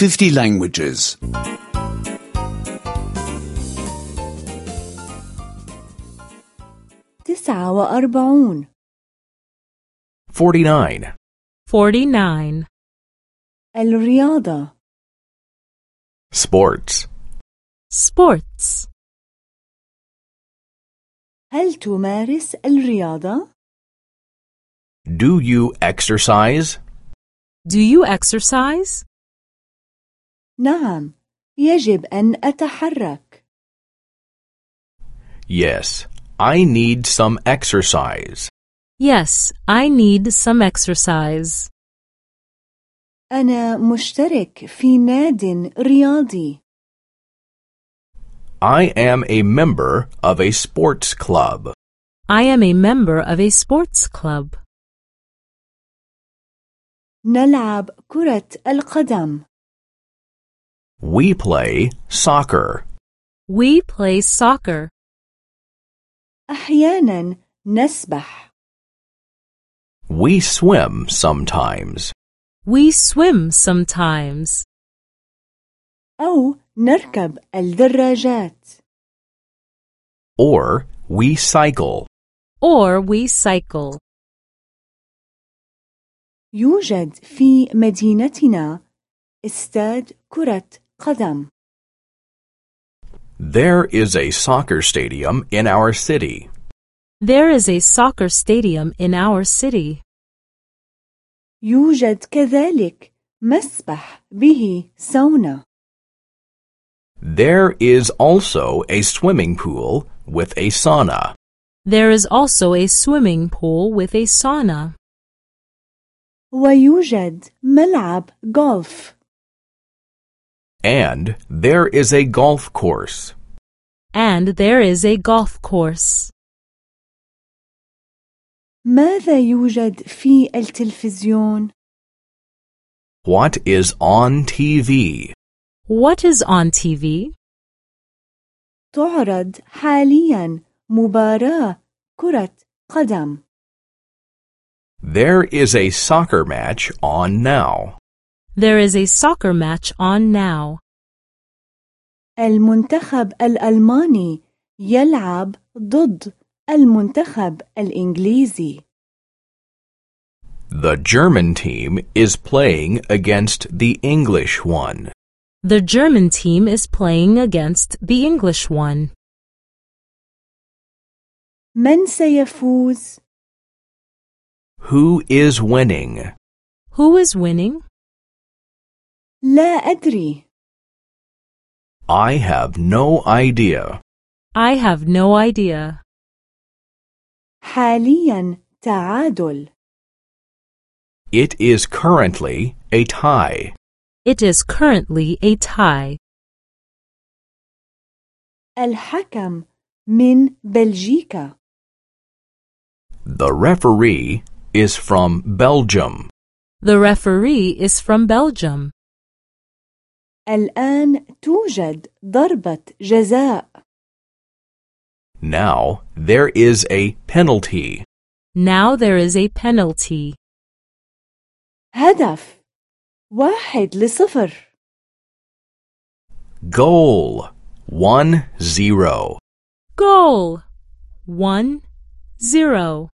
50 languages. 49 49. 49. الرياضة Sports. Sports. هل تمارس الرياضة؟ Do you exercise? Do you exercise? نعم، يجب أن أتحرك. Yes, I need some exercise. Yes, I need some exercise. أنا مشترك في ناد رياضي. I am a member of a sports club. I am a member of a sports club. نلعب كرة القدم. We play soccer. We play soccer. أحيانا نسبح. We swim sometimes. We swim sometimes. أو نركب الدراجات. Or we cycle. Or we cycle. يوجد في مدينتنا استاد كرة قدم. There is a soccer stadium in our city. There is a soccer stadium in our city. يوجد كذلك مسبح به ساونا. There is also a swimming pool with a sauna. There is also a swimming pool with a sauna. ويوجد ملعب غولف. And there is a golf course. And there is a golf course. ماذا يوجد في التلفزيون؟ What is on TV? What is on TV? تعرض حاليا مباراة كرة قدم. There is a soccer match on now. There is a soccer match on now. المنتخب الألماني يلعب ضد المنتخب الإنجليزي. The German team is playing against the English one. The German team is playing against the English one. من سيفوز؟ Who is winning? Who is winning? لا أدري. I have no idea. I have no idea. حاليا تعادل. It is currently a tie. It is currently a tie. الحكم من بلجيكا. The referee is from Belgium. The referee is from Belgium. الآن توجد ضربة جزاء. Now there is a penalty. Now there is a penalty. هدف 1-0. Goal 1-0. Goal 1-0.